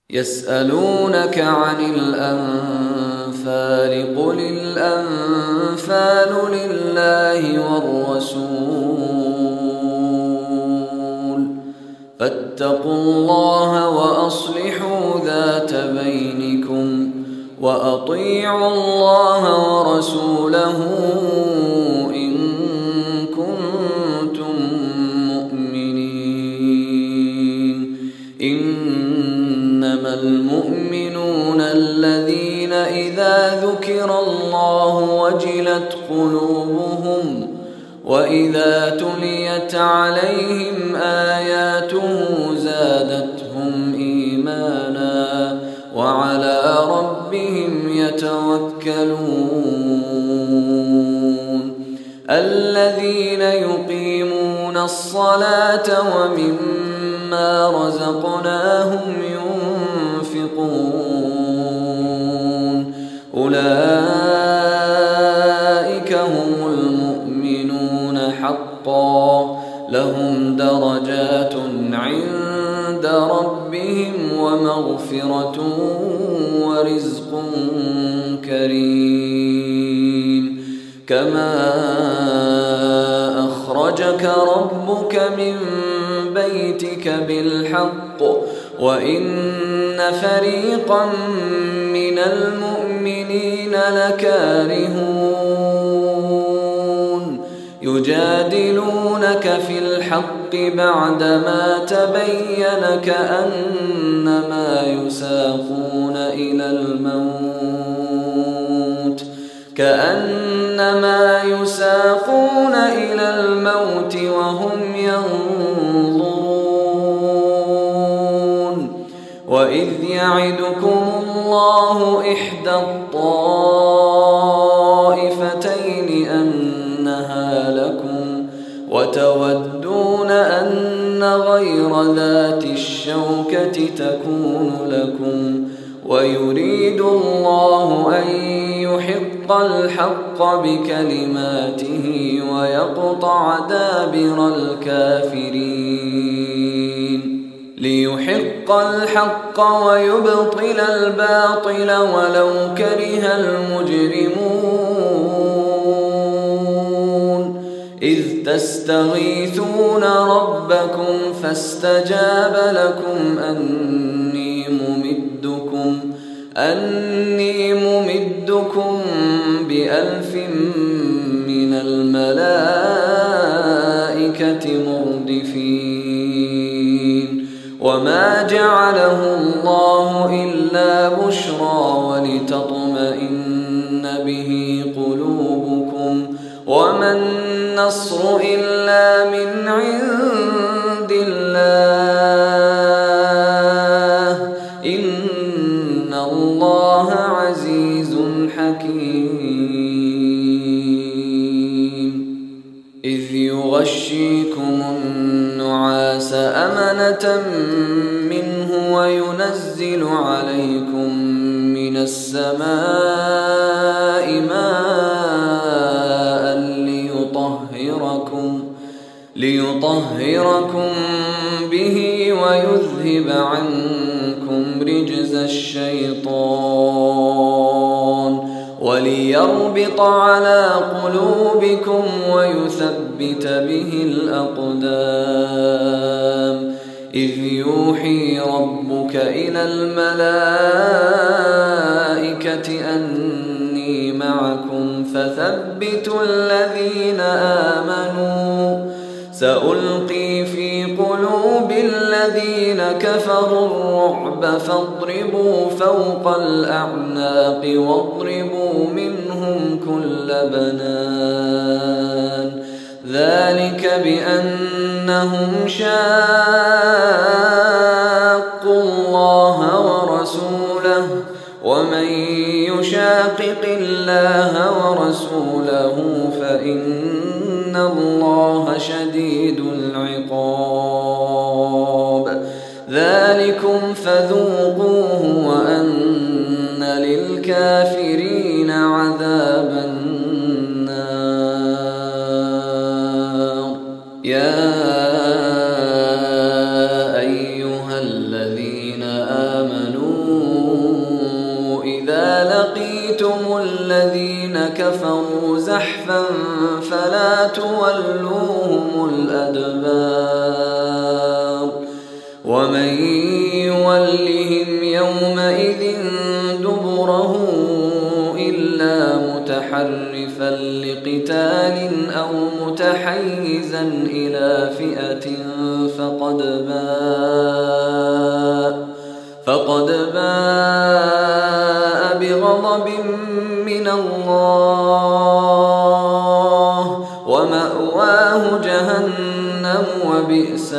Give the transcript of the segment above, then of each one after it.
يسألونك عن الأنفال قل الأنفال لله والرسول فاتقوا الله وأصلحوا ذات بينكم وأطيعوا الله ورسوله إن كنتم مؤمنين. إنما المؤمنون الذين إذا ذكر الله وجلت قلوبهم وإذا تليت عليهم آياته زادتهم إيمانا وعلى ربهم يتوكلون. الذين يقيمون الصلاة ومما رزقناهم ينفقون أولئك هم المؤمنون حقا لهم درجات عند ربهم ومغفرة ورزق كريم. كما أخرجك ربك من بيتك بالحق وإن فريقا من المؤمنين لكارهون يجادلونك في الحق بعدما تبين كأنما يساقون إلى الموت وهم ينظرون. وإذ يعدكم الله إحدى الطائفتين أنها لكم وتودون أن غير ذات الشوكة تكون لكم ويريد الله أن يحق الحق بكلماته ويقطع دابر الكافرين ليحق الحق ويبطل الباطل ولو كره المجرمون. إذ تستغيثون ربكم فاستجاب لكم أني ممدكم ب1000 من الملائكة مردفين. وما جعله الله إلا بشرى ولتطمئن به قلوبكم وما النصر إلا من عند الله إن الله عزيز حكيم. إذ يغشيكم النعاس أمنة منه وينزل عليكم من السماء ماء ليطهركم به ويذهب عنكم رجز الشيطان وليربط على قلوبكم ويثبت به الأقدام. إذ يوحي ربك إلى الملائكة أني معكم فثبتوا الذين آمنوا سألقي في قلوب الذين كفروا الرعب فاضربوا فوق الأعناق واضربوا منهم كل بنان. ذلك بأنهم شاقوا الله ورسوله ومن يشاقق الله ورسوله فإن الله شديد العقاب. ذلكم فذوقوه وأن للكافرين عذاب النار. يا أيها الذين آمنوا لقيتم الذين كفروا زحفا فلا تولوهم الأدبار ومن يولهم يومئذ دبره إلا متحرفا لقتال أو متحيزا إلى فئة فقد باء بغضب من الله ومأواه جهنم وبئس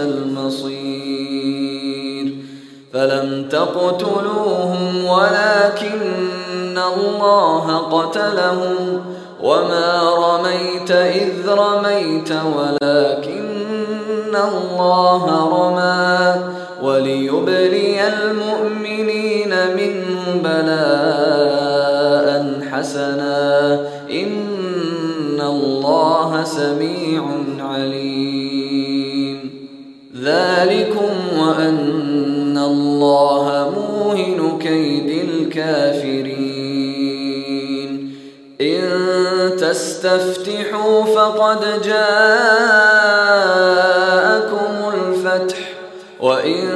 المصير فلم تقتلوهم ولكن الله قتلهم وما رميت إذ رميت ولكن الله رمى وليبلي المؤمنين منه بلاء حسنا إن الله سميع عليم ذلكم وأن الله موهن كيد الكافرين إن تستفتحوا فقد جاءكم الفتح وإن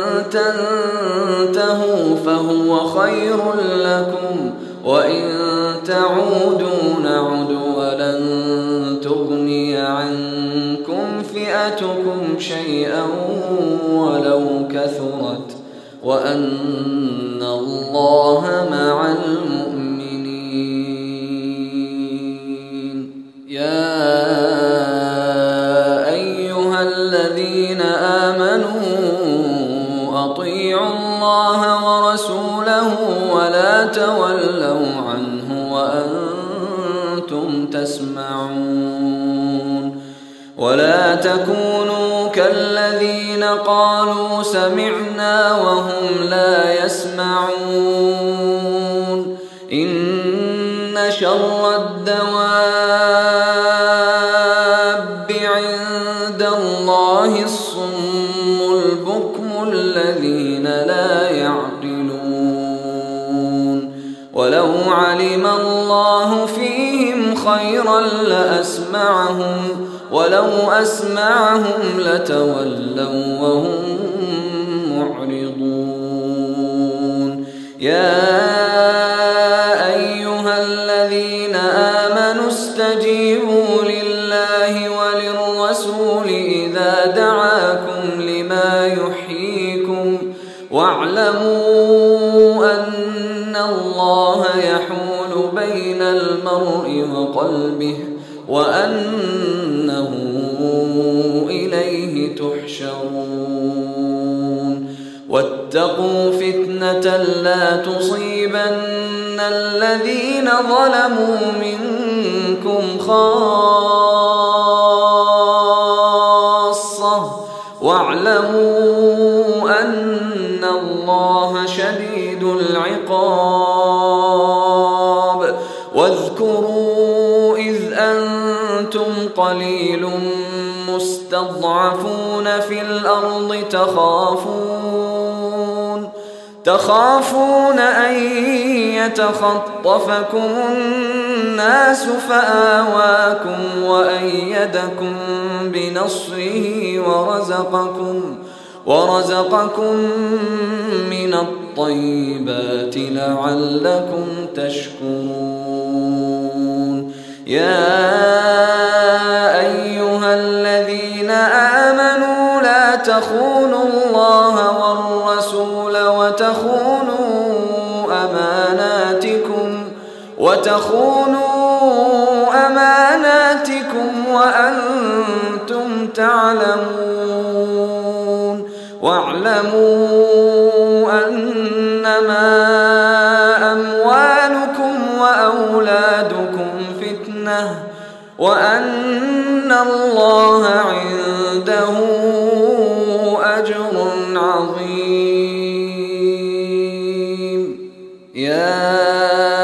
تنتهوا فهو خير لكم وإن تعودوا نعد ولن تغني عنكم فئتكم شيئا ولو كثرت وأن الله مع المؤمنين يا أيها الذين آمنوا أطيعوا الله ورسوله ولا تولوا عنه وأنتم تسمعون ولا تكونوا كالذين قالوا سمعنا وهم لا يسمعون إن شر الدواب عند الله الصم البكم الذين لا يعقلون ولو علم الله فيهم خيرا لأسمعهم ولو أسمعهم لتولوا وهم معرضون يا أيها الذين آمنوا استجيبوا لله وللرسول إذا دعاكم لما يحييكم واعلموا أن الله يحول بين المرء وقلبه وأنه إليه تحشرون واتقوا فتنة لا تصيبن الذين ظلموا منكم خاصة واعلموا أن الله شديد العقاب واذكروا إذ أنتم قليل مستضعفون في الأرض تخافون أن يتخطفكم الناس فآواكم وأيدكم بنصره ورزقكم من الطيبات لعلكم تشكرون يا أيها الذين آمنوا لا تخونوا الله والرسول وتخونوا أماناتكم وأنتم تعلمون واعلموا أنما أموالكم وأولادكم فتنة وأن الله عنده أجر عظيم يا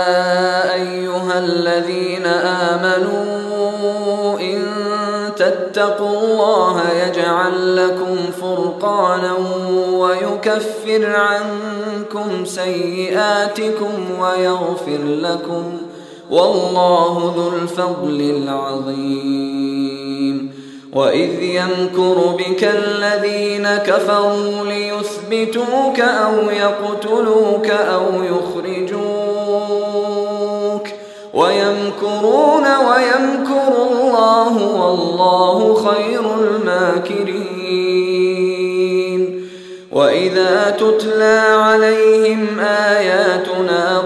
أيها الذين آمنوا إن تتقوا الله يجعل لكم فرقانا ويكفر عنكم سيئاتكم ويغفر لكم، والله ذو الفضل العظيم. وإذ يمكر بك الذين كفروا ليثبتوك أو يقتلوك أو يخرجوك ويمكرون ويمكر الله والله خير الماكرين. وإذا تتلى عليهم آياتنا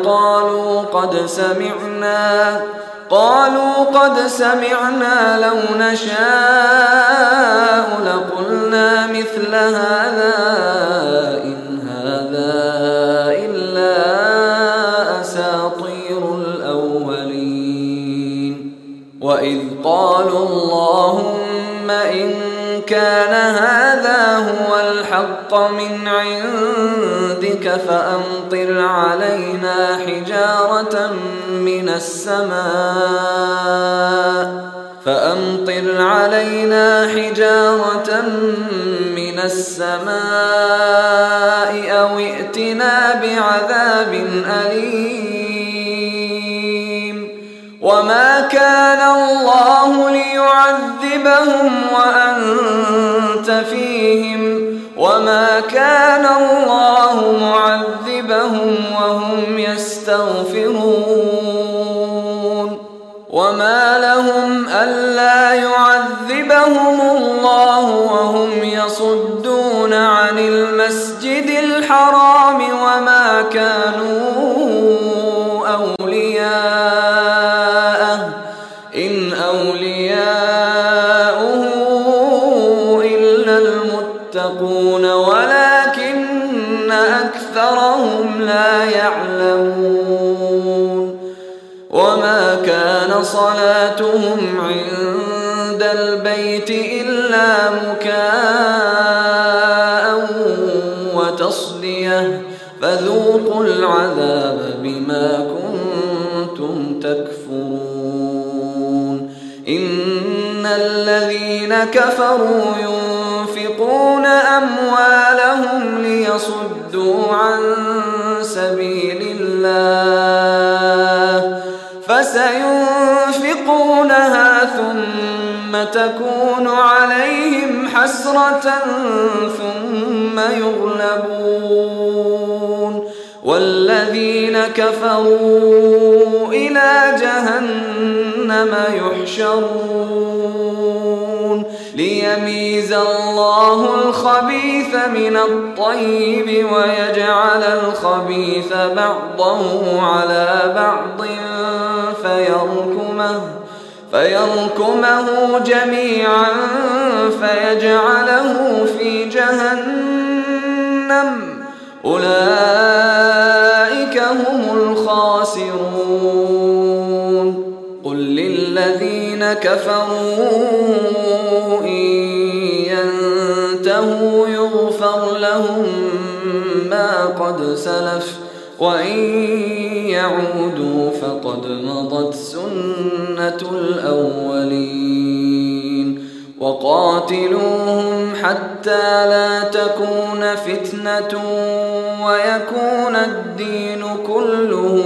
قالوا قد سمعنا لو نشاء لقلنا مثل هذا إن هذا إلا أساطير الأولين. وإذ قالوا اللهم إن كان هذا هو الحق من عندك فأمطر علينا حجارة من السماء أو ائتنا بعذاب أليم. وما كان الله ليعذبهم وأنت فيهم وما كان الله معذبهم وهم يستغفرون. وما لهم ألا يعذبهم الله وهم يصدون عن المسجد الحرام وما كانوا أولياءه إن أولياؤه إلا المتقون ولكن أكثرهم لا يعلمون. وما كان صلاتهم عند البيت إلا مكاء وتصدية فذوقوا العذاب بما كنتم تكفرون. إن الذين كفروا ينفقون أموالهم ليصدوا عن سبيل الله فسينفقونها ثم تكون عليهم حسرة ثم يغلبون والذين كفروا إلى جهنم يحشرون ليميز الله الخبيث من الطيب ويجعل الخبيث بعضه على بعض فيركمه جميعا فيجعله في جهنم أولئك هم الخاسرون. قل للذين كفروا إن ينتهوا يغفر لهم ما قد سلف وإن يعودوا فقد مضت سنة الأولين. وقاتلوهم حتى لا تكون فتنة ويكون الدين كله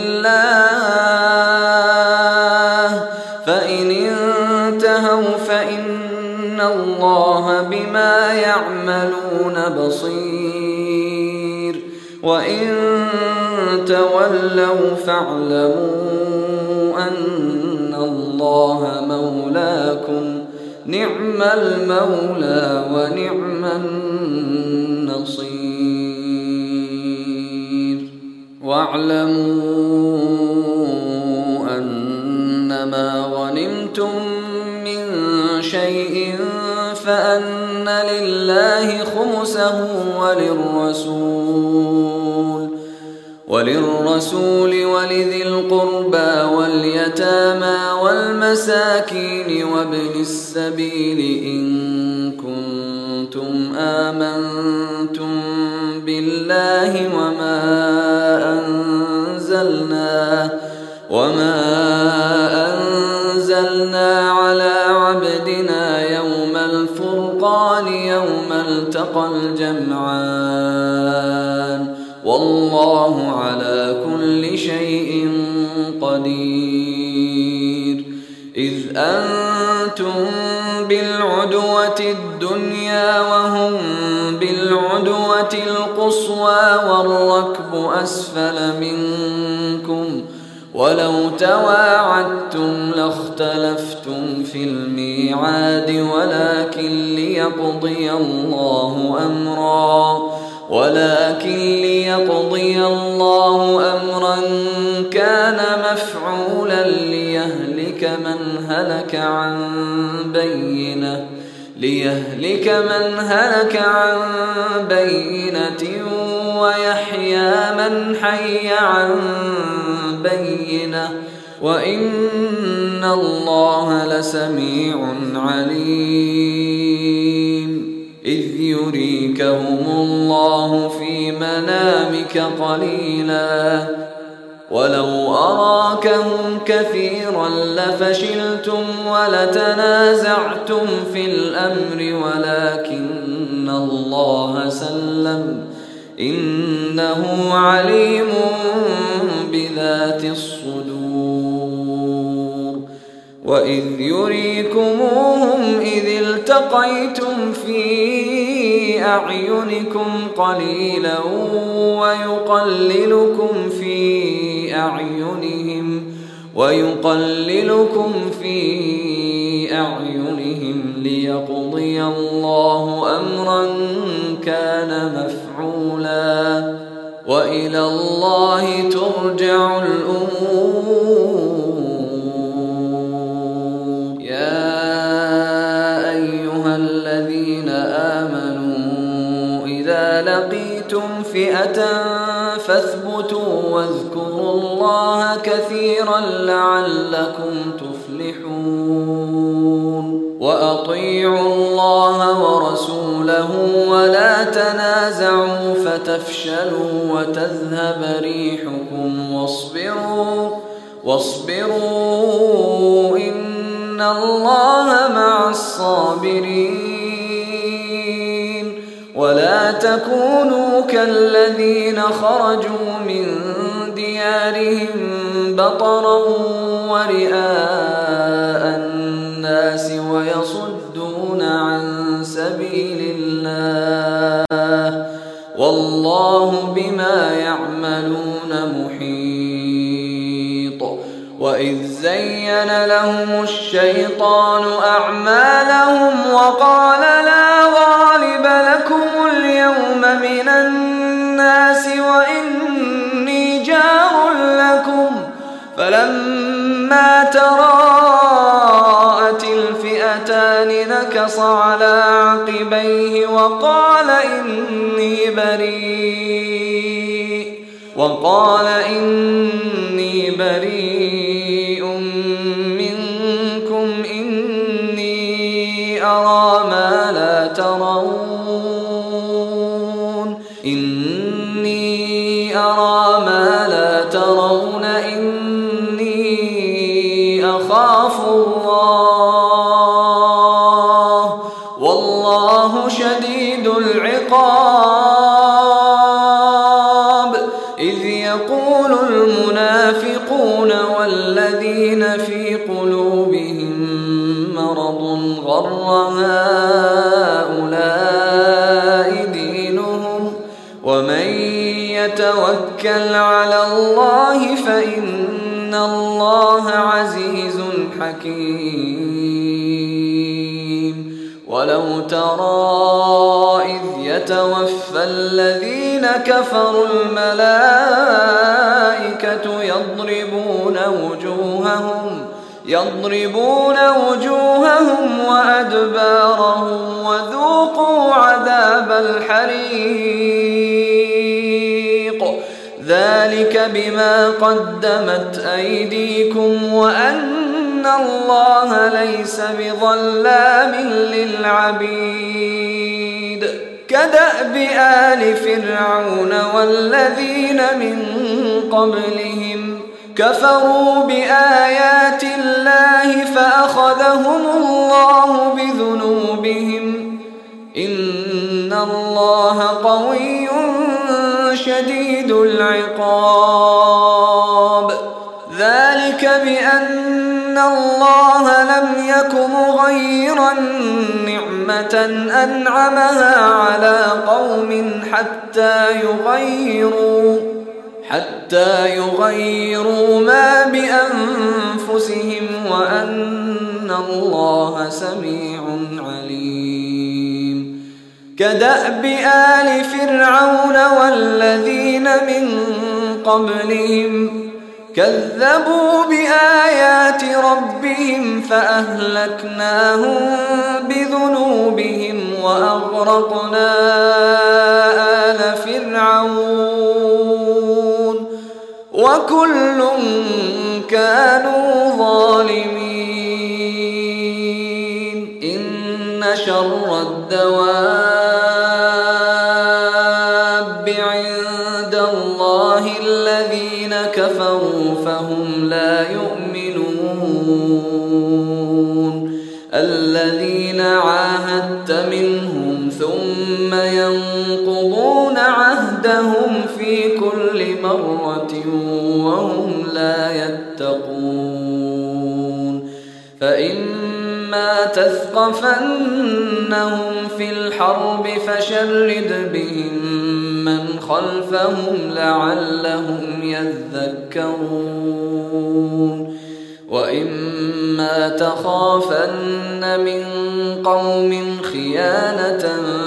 لله فإن انتهوا فإن الله بما يعملون بصير. وإن تولوا فاعلموا أن الله مولاكم نعم المولى ونعم النصير. واعلموا أنما غنمتم من شيء فأن لله خمسه وللرسول ولذي القربى واليتامى والمساكين وابن السبيل إن كنتم آمنتم بالله وما أنزلنا على عبدنا التقى الجمعان والله على كل شيء قدير. إذ أنتم بالعدوة الدنيا وهم بالعدوة القصوى والركب أسفل منكم ولو تواعدتم لاختلفتم في الميعاد ولكن ليقضي الله أمرا كان مفعولا ليهلك من هلك عن بينة ويحيى من حي عن بينة وإن الله لسميع عليم. إذ يريكهم الله في منامك قليلا ولو أراكهم كثيرا لفشلتم ولتنازعتم في الأمر ولكن الله سلم إنه عليم بذات الصدور. وإذ يريكموهم إذ التقيتم في أعينكم قليلا ويقللكم في أعينهم ليقضي الله أمرا كان مفعولا وإلى الله ترجع الأمور. يا أيها الذين آمنوا إذا لقيتم فئة فاثبتوا واذكروا الله كثيرا لعلكم تفلحون. وأطيعوا الله ورسوله ولا تنازعوا فتفشلوا وتذهب ريحكم واصبروا إن الله مع الصابرين. ولا تكونوا كالذين خرجوا من ديارهم بطرا ورئاء الناس ويصدون عن سبيل الله والله بما يعملون محيط. وإذ زين لهم الشيطان أعمالهم وقال لا غالب لكم اليوم من الناس وإني جار لكم فلما تراءت الفئتان نكص على عقبيه وقال إني بريء منكم إني أرى ما لا ترون إني أخاف الله والله شديد العقاب. إذ يقول المنافقون والذين في قلوبهم مرض غر هؤلاء دينهم ومن يتوكل على الله فإن الله عزيز حكيم. ولو ترى إذ يتوفى الذين كفروا الملائكة يضربون وجوههم وأدبارهم وذوقوا عذاب الحريق ذلك بما قدمت أيديكم وأن الله ليس بظلام للعبيد. كدأب آل فرعون والذين من قبلهم كفروا بآيات الله فأخذهم الله بذنوبهم إن الله قوي شديد العقاب. ذلك بأن الله لم يك مغيرا نعمة أنعمها على قوم حتى يغيروا ما بأنفسهم وأن الله سميع عليم. كدأب آل فرعون والذين من قبلهم كذبوا بآيات ربهم فأهلكناهم بذنوبهم وأغرقنا آل فرعون وكل كانوا ظالمين. إن شر الدواب عند الله الذين كفروا فهم لا يؤمنون. الذين عاهدت منهم ثم ينقضون عهدهم في كل مرة وهم لا يتقون. فإما تثقفنهم في الحرب فشرد بهم من خلفهم لعلهم يذكرون. وإما تخافن من قوم خيانة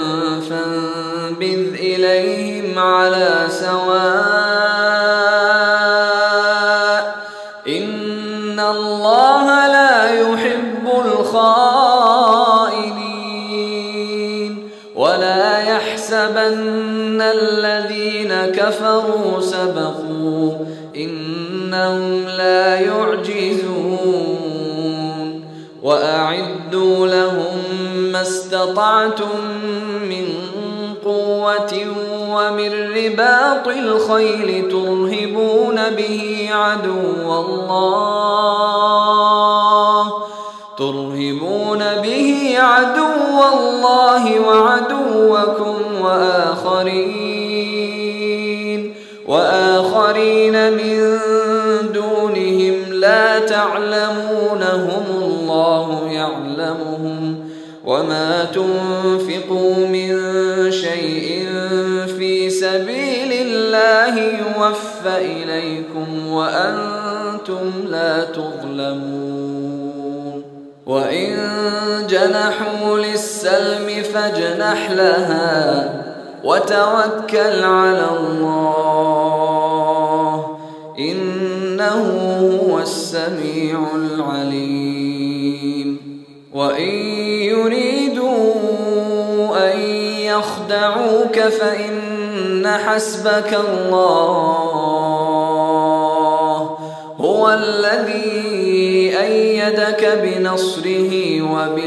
فانبذ إليهم على سواء إن الله لا يحب الخائنين. ولا يحسبن الذين كفروا سبقوا إنهم لا يعجزون. وأعدوا لهم ما استطعتم من قوة ومن رباط الخيل ترهبون به عدو الله وعدوكم وآخرين من دونهم لا تعلمونهم الله يعلمهم. وما تنفقوا من شيء في سبيل الله يوفى إليكم وأنتم لا تظلمون. وإن جنحوا للسلم فاجنح لها وتوكل على الله إنه هو السميع العليم. وإن يريدوا أن يخدعوك فإن حسبك الله هو الذي أيدك بنصره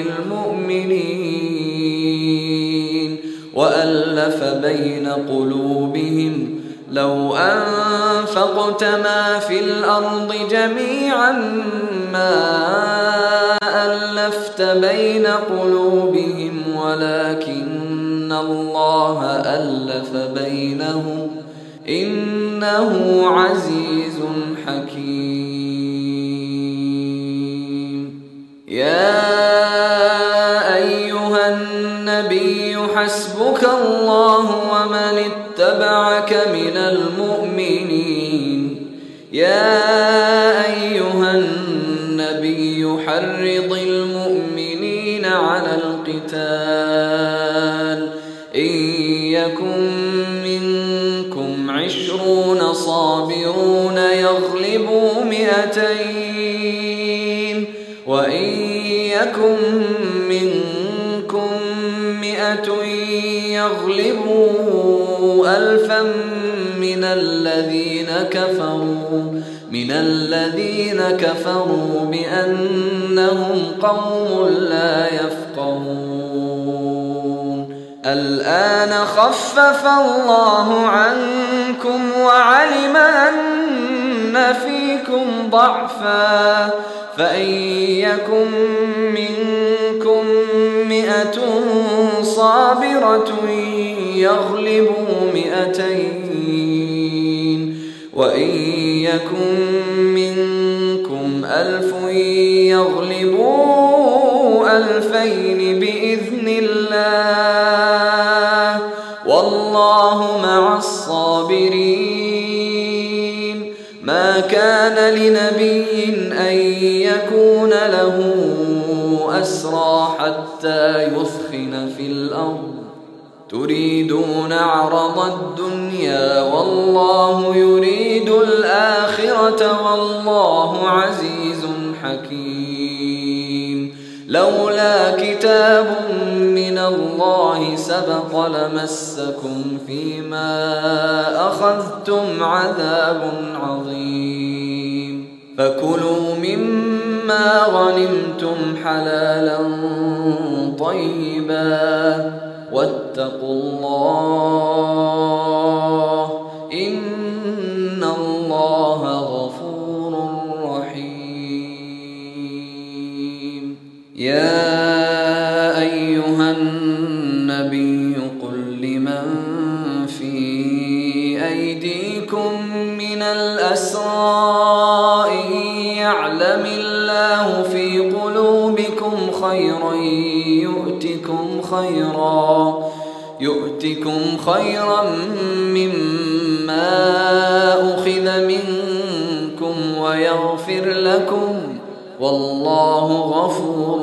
وبالمؤمنين وألف بين قلوبهم لو أنفقت ما في الأرض جميعا ما ألفت بين قلوبهم ولكن الله ألف بينهم إنه عزيز حكيم. يا أيها النبي حسبك الله ومن اتبعك من المؤمنين. يا أيها النبي حرض المؤمنين على القتال إن يكن منكم 20 صابرون يغلبوا 200 وإن يكن منكم 100 يغلبوا 1000 من الذين كفروا بأنهم قوم لا يفقهون. الآن خفف الله عنكم وعلم أن فيكم ضعفا فإن يكن منكم 100 صابرة يغلبوا 200 وإن يكن منكم 1000 يغلبوا 2000 بإذن الله والله مع الصابرين. ما كان لنبي أن يكون له أسرى حتى يثخن في الأرض تريدون عرض الدنيا والله يريد الآخرة والله عزيز حكيم. لولا كتاب من الله سبق لمسكم فيما أخذتم عذاب عظيم. فكلوا مما غنمتم حلالا طيبا واتقوا الله إن الله غفور رحيم. يا أيها النبي قل لمن في أيديكم من الأسرى إن يعلم الله في قلوبكم خيرا يؤتكم خيرا مما أخذ منكم ويغفر لكم والله غفور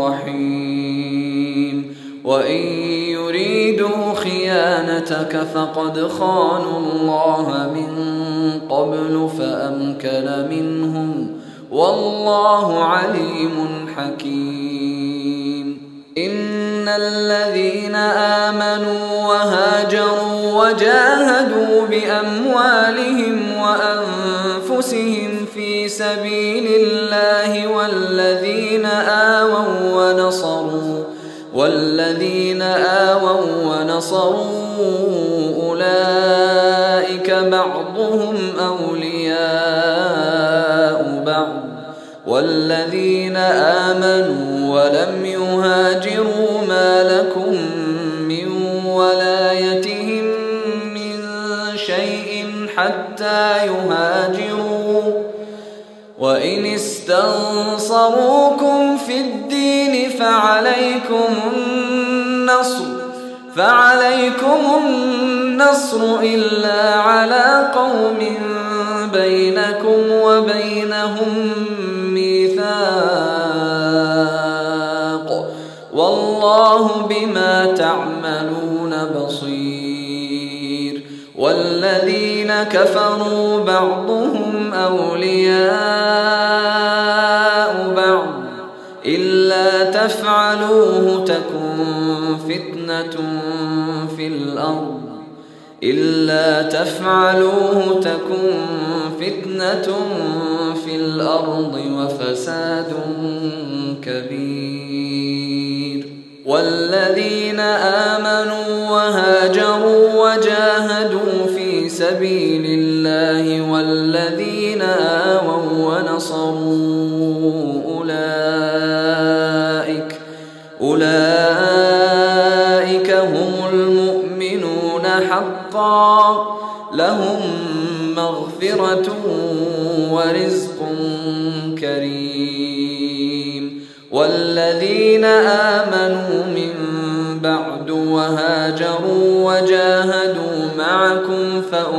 رحيم. وإن يريدوا خيانتك فقد خانوا الله من قبل فأمكن منهم والله عليم حكيم. إن الذين آمنوا وهاجروا وجاهدوا بأموالهم وأنفسهم في سبيل الله والذين آووا ونصروا أولئك بعضهم أولياء بعض والذين آمنوا ولم يهاجروا ما لكم من ولايتهم من شيء حتى يهاجروا وإن استنصروكم في الدين فعليكم النصر إلا على قوم بينكم وبينهم ميثاق والله بما تعملون بصير. والذين كفروا بعضهم أولياء بعض إلا تفعلوه تكن فتنة في الأرض وفساد كبير. والذين آمنوا وهاجروا وجاهدوا في سبيل الله والذين آووا ونصروا أولئك هم المؤمنون حقا لهم مغفرة ورزق كريم. والذين آمنوا من بعد وهاجروا وجاهدوا معكم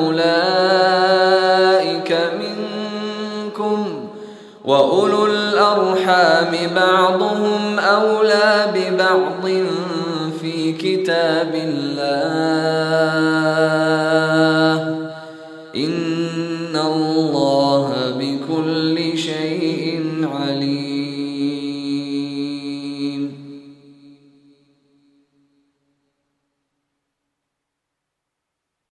فأولئك منكم وأولو الأرحام بعضهم أولى ببعض في كتاب الله إن الله